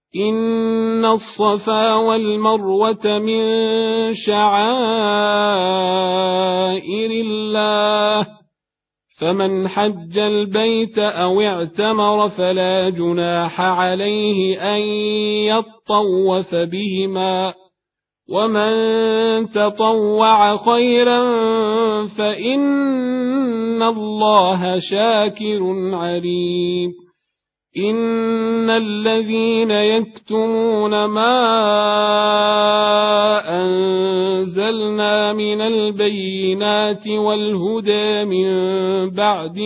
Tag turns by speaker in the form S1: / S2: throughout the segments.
S1: إن الصفا والمروة من شعائر الله فمن حج البيت أو اعتمر فلا جناح عليه أن يطوف بهما ومن تطوع خيرا فإن الله شاكر عليم إن الذين يكتمون ما أنزلنا من البينات والهدى من بعد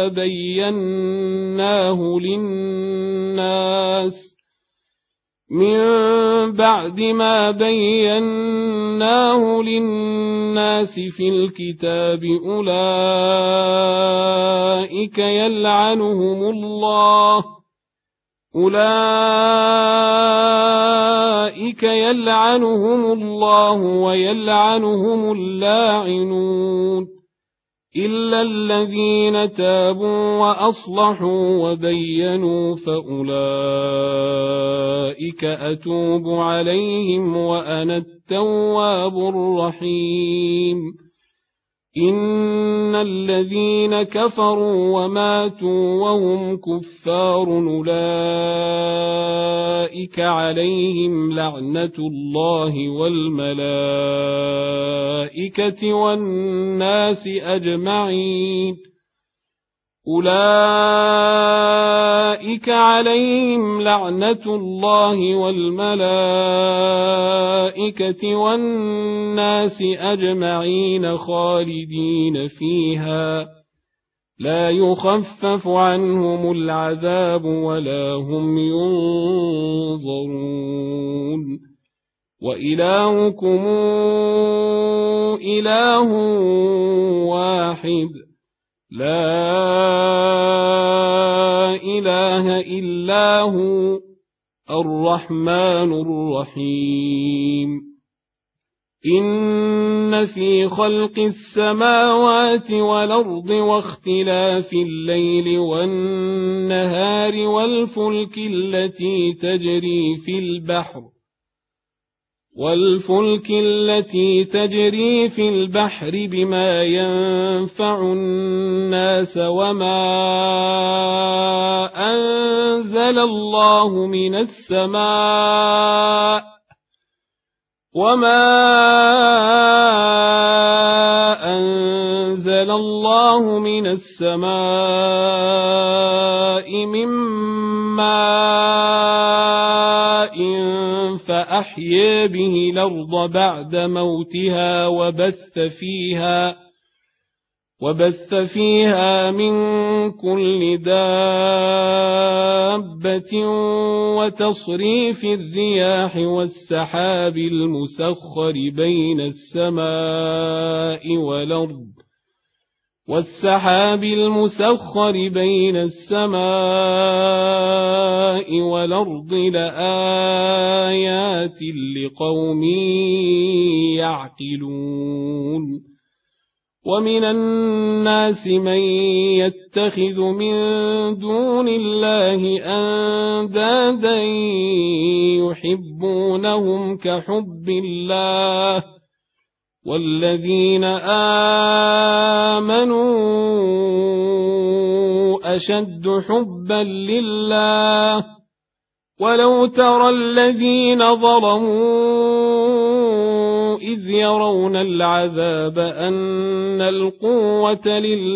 S1: ما بيناه للناس في الكتاب أولئك يلعنهم الله ويلعنهم اللاعنون إلا الذين تابوا وأصلحوا وبينوا فأولئك أتوب عليهم وأنا التواب الرحيم إن الذين كفروا وماتوا وهم كفار أولئك عليهم لعنة الله والملائكة والناس أجمعين أولئك عليهم لعنة الله والملائكة والناس أجمعين خالدين فيها لا يخفف عنهم العذاب ولا هم ينظرون وإلهكم إله واحد لا إله إلا هو الرحمن الرحيم إن في خلق السماوات والأرض واختلاف الليل والنهار والفلك التي تجري في البحر بما ينفع الناس وما أنزل الله من السماء من ماء فأحيا به الأرض بعد موتها وبث فيها من كل دابة وتصريف الرياح والسحاب المسخر بين السماء والأرض لآيات لقوم يعقلون ومن الناس من يتخذ من دون الله أندادا يحبونهم كحب الله والذين آمنوا أشد حبا لله ولو ترى الذين ظلموا إذ يرون العذاب أن القوة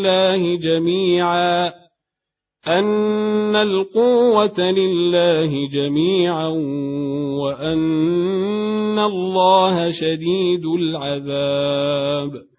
S1: لله جميعا وأن الله شديد العذاب